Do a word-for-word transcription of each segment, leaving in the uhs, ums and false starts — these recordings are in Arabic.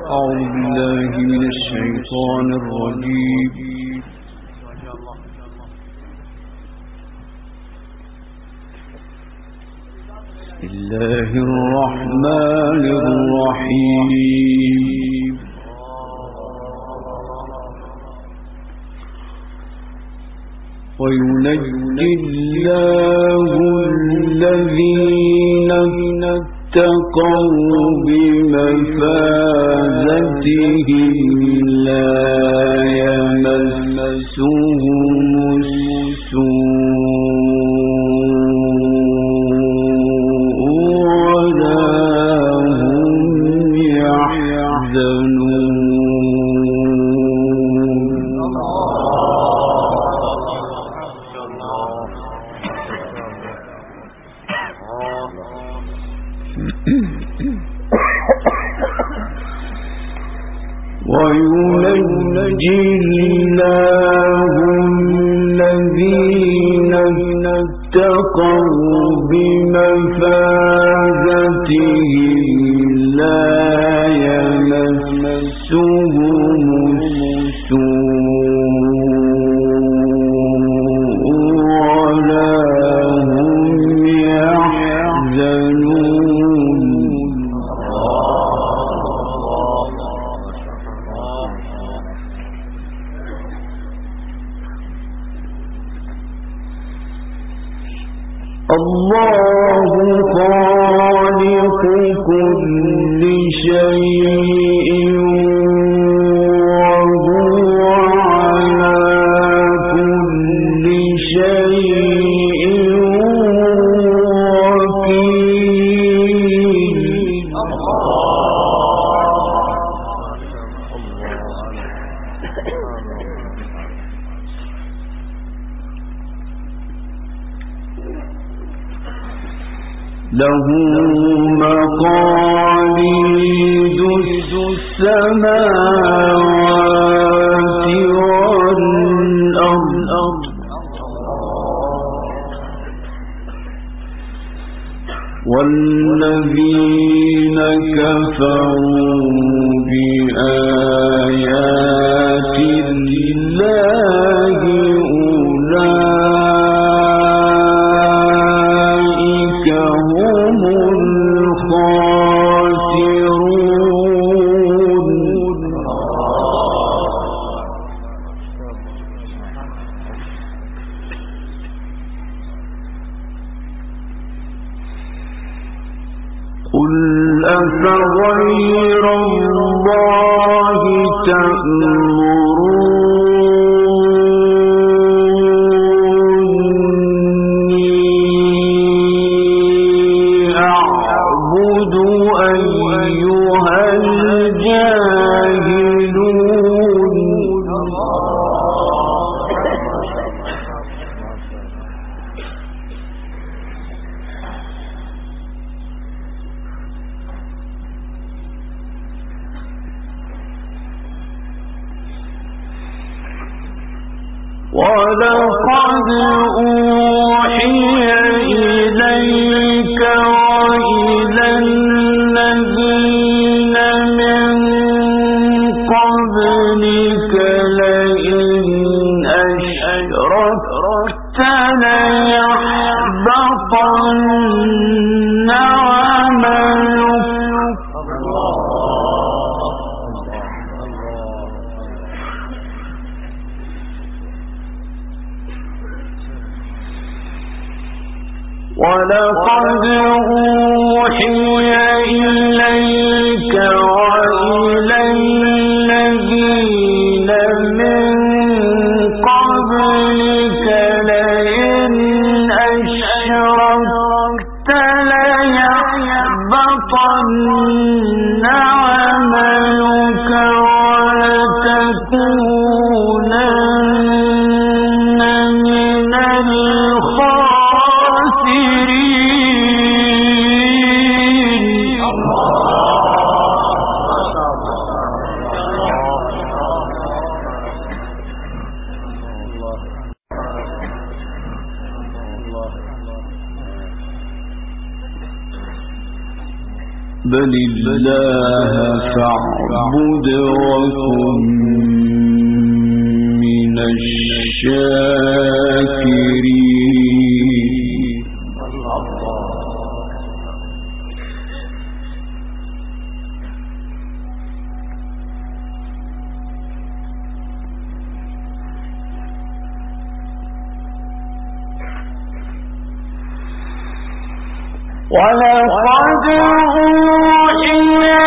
أعوذ بالله من الشيطان الرجيم. بسم الله الرحمن الرحيم. وينجي الله الذين اتقوا بمفازتهم لا يمسهم السوء ولا هم يحزنون. وينجي الله الذين اتقوا بمفازتهم لا يمسهم السوء ولا هم يحزنون. الله خالق كل شيء وهو على كل شيء وكيل. له مقاليد السماوات والأرض والذين كفروا بآيات الله أولئك هم الخاسرون. قل أفغير الله تأمروني أعبد أيها الجاهلون. ولقد أوحي إليك وإلى الذين من قبلك لئن أشركت ليحبطن عملك ولقد أوحي إليك وإلى الذين من قبلك لئن أشركت ليحبطن عملك ولتكونن من الخاسرين. بل الله فاعبد وكن من الشاكرين. ولقد أوحي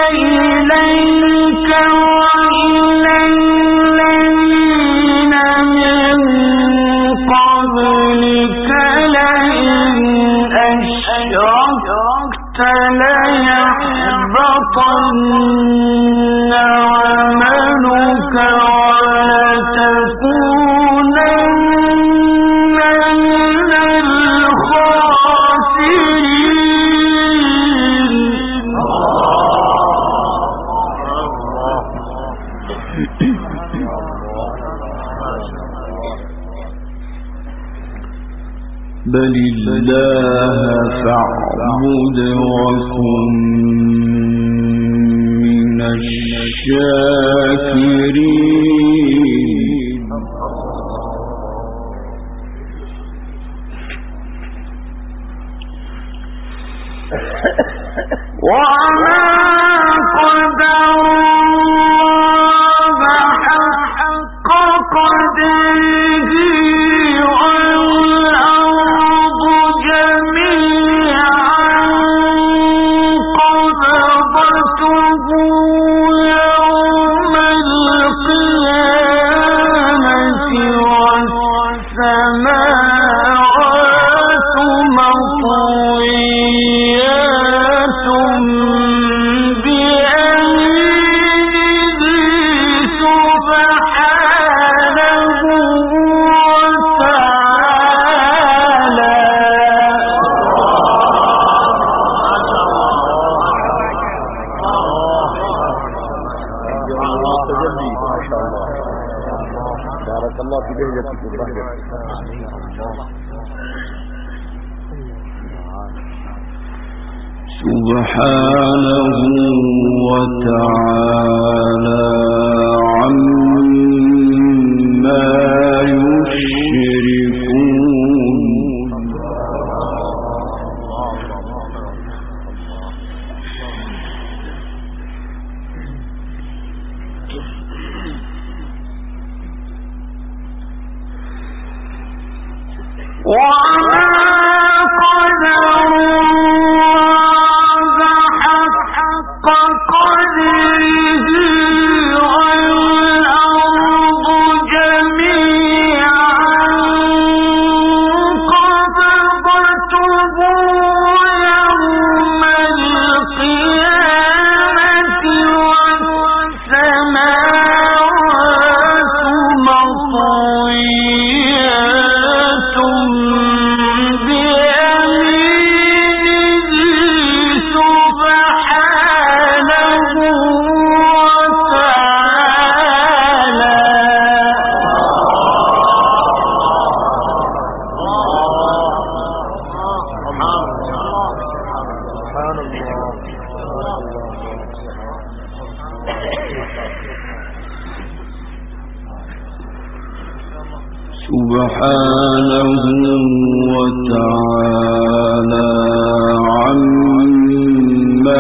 إليك وإلى الذين من قبلك لئن أشركت ليحبطن عملك ولتكونن من الخاسرين. بل الله فاعبد وكن من الشاكرين. وما قدر الله حق قدره والأرض جميعا قبضته يوم القيامة والسماوات مطويات بيمينه سبحانه وتعالى. بارك الله في بهجتك وبهجتك. سبحانه وتعالى عما يشركون. وما قدر الله حق قدره والأرض جميعا قبضته يوم القيامة والسماوات مطويات بيمينه سبحانه وتعالى. سبحانه وتعالى عما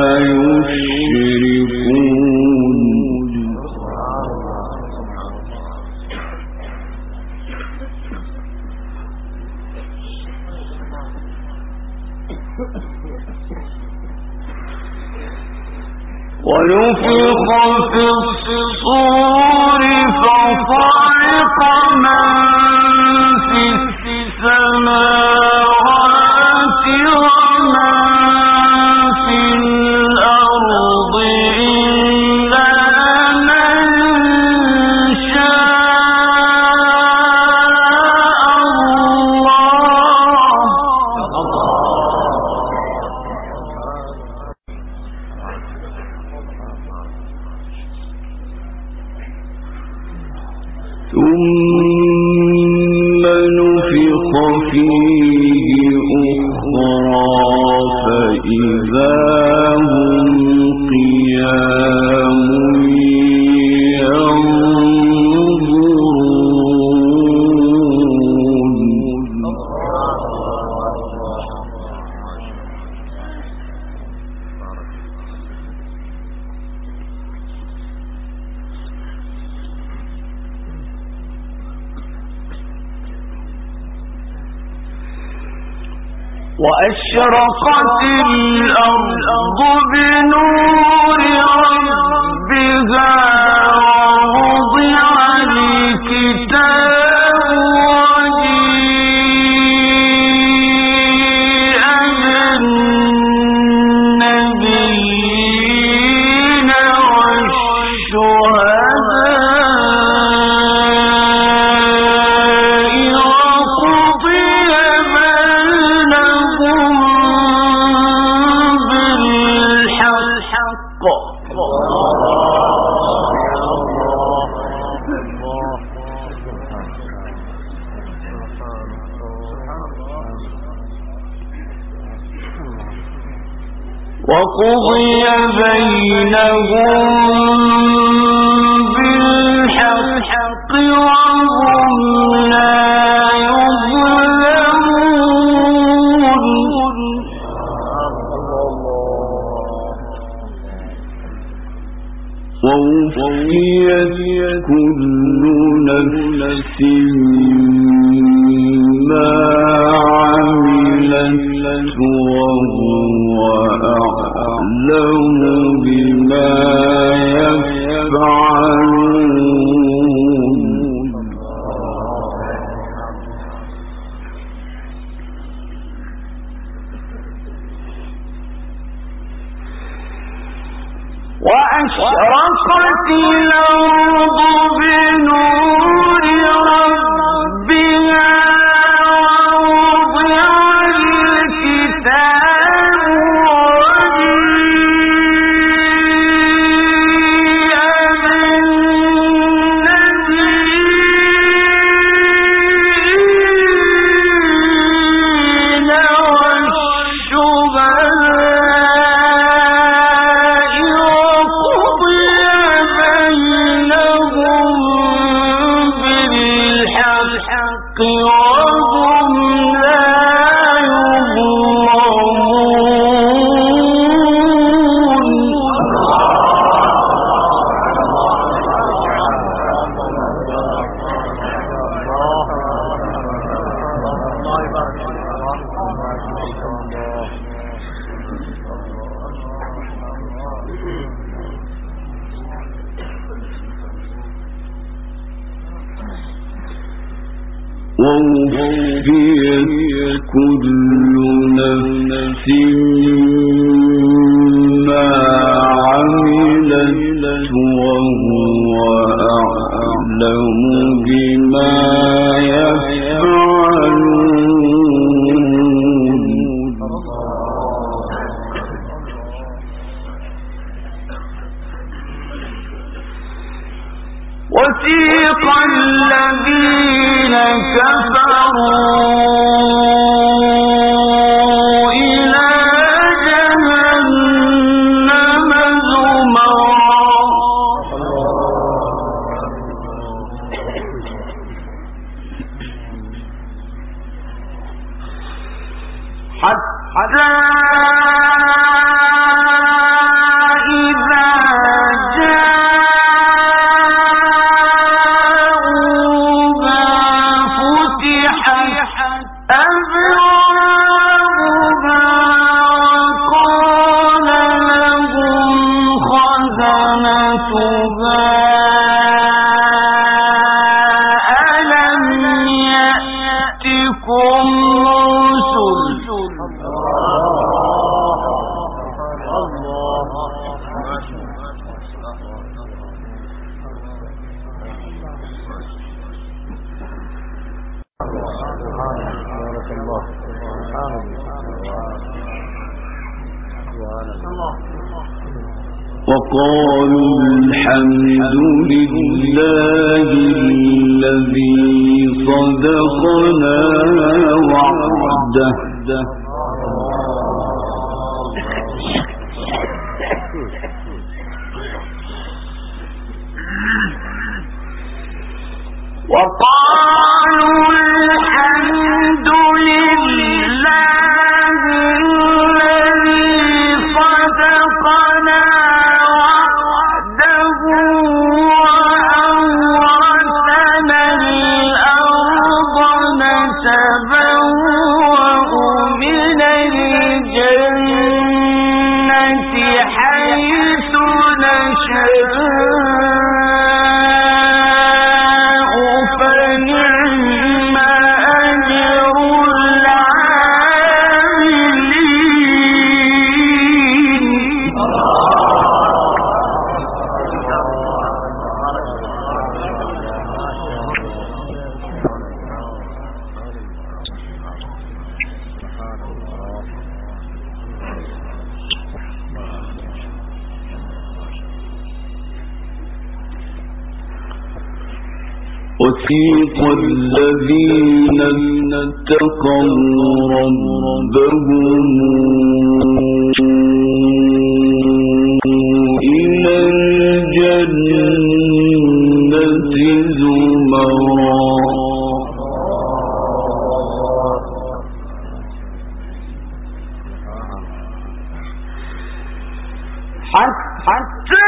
يشركون. ونفخ في الصور فصعق من في السماوات ومن في الأرض إلا من شاء الله. ثم نفخ فيه أخرى فإذا هم وأشرقت الأرض بنور ربها ووضع الكتاب وجيء بالنبيين والشهداء وقضي بينهم بالحق وهم لا يظلمون ووفيت كل نفس ما عملت وهو أعلم بما يفعلون وأشرقت الأرض بنور ربها ووضع الكتاب ووفيت كل نفس ما عملت وهو أعلم بما يفعلون وسيق الذين كفروا إلى جهنم زمرا حتى وقالوا الحمد لله الذي صدقنا وعده وقالوا الحمد لله الذي صدقنا وعده وأورثنا الأرض نتبوأ وسيق الذين اتقوا ربهم إلى الجنة زمرا حتى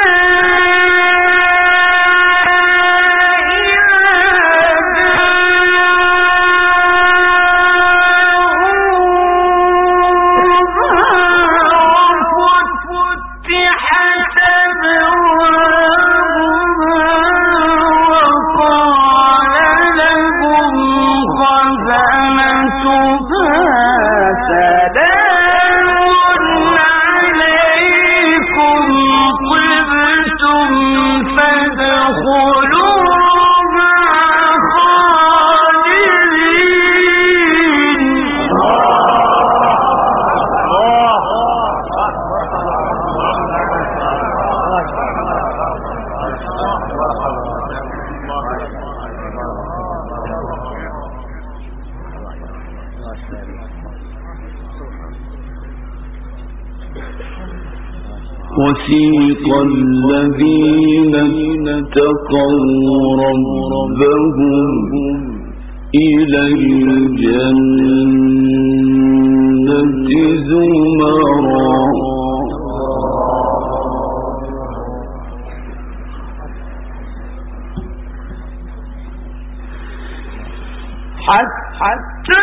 وسيق الذين اتقوا ربهم إلى الجنة زمرا حتى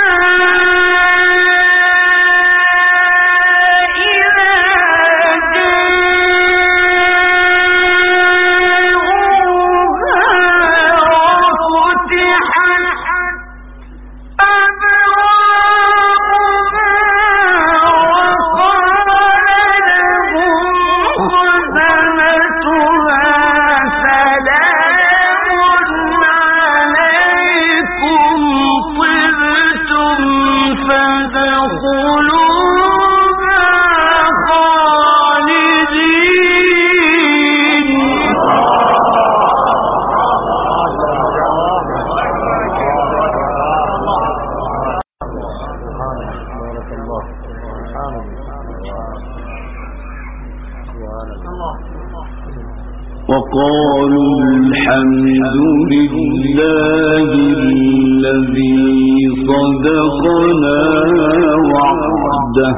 وقالوا الحمد لله الذي صدقنا وعده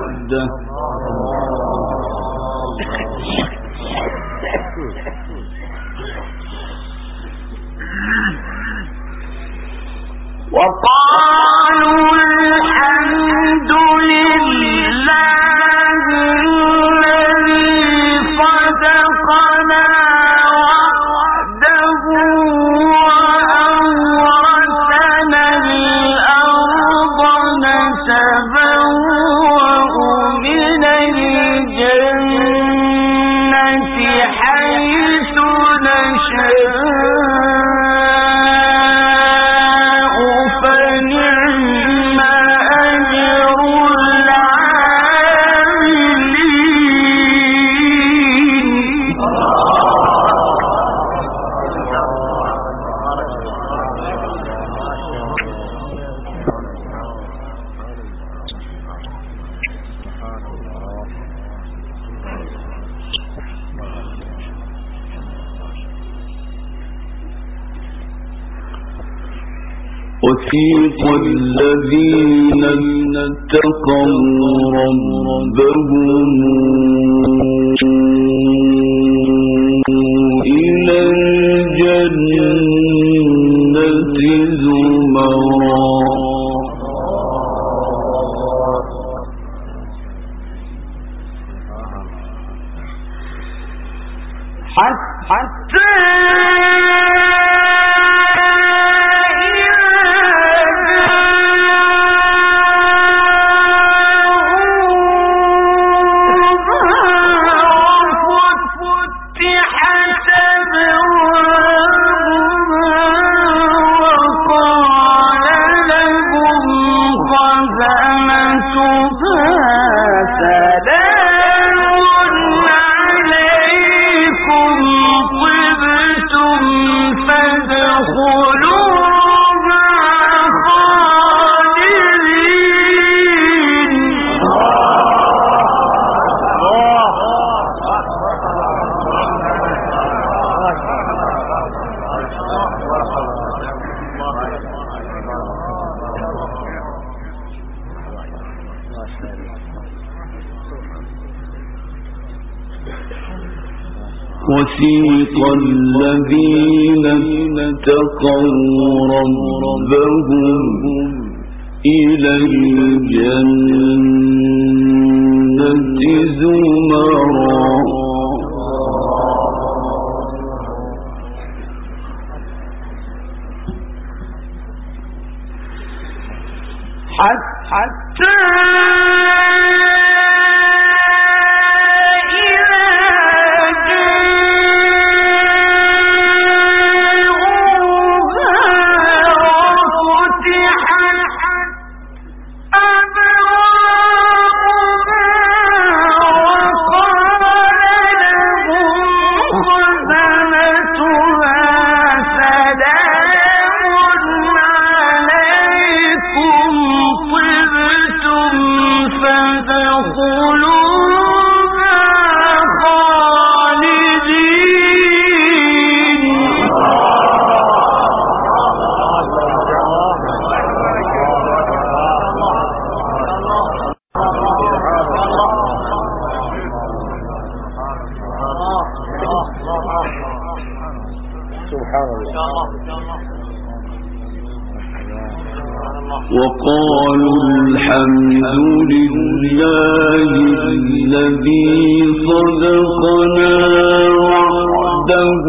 وقالوا الحمد لله الذي صدقنا وسيق الذين اتقوا ربهم إلى الجنة زمرا حتى وسيق الذين اتقوا ربهم إلى الجنة زمرا حتى وقالوا الحمد لله الذي صدقنا وعده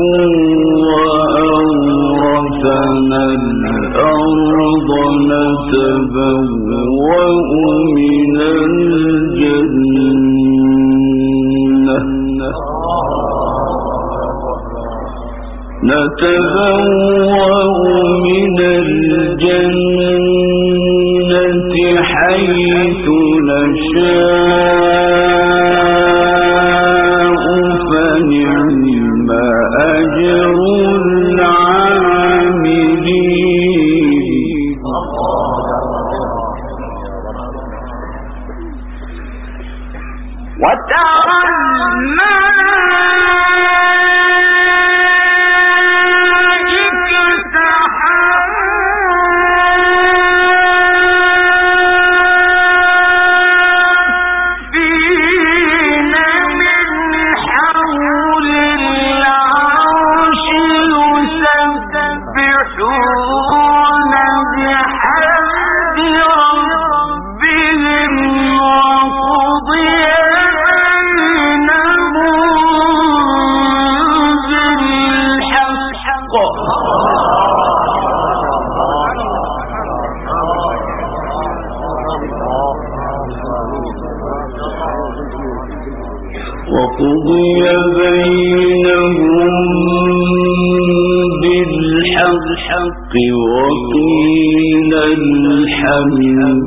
وأورثنا الأرض نتبوأ من الجنة نتبوأ من الجنة حيث نشاء فنعم أجر العاملين وترى وقضي بينهم بالحق وقيل الحمد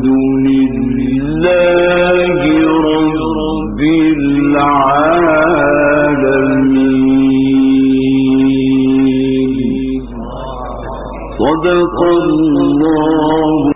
لله رب العالمين صدق الله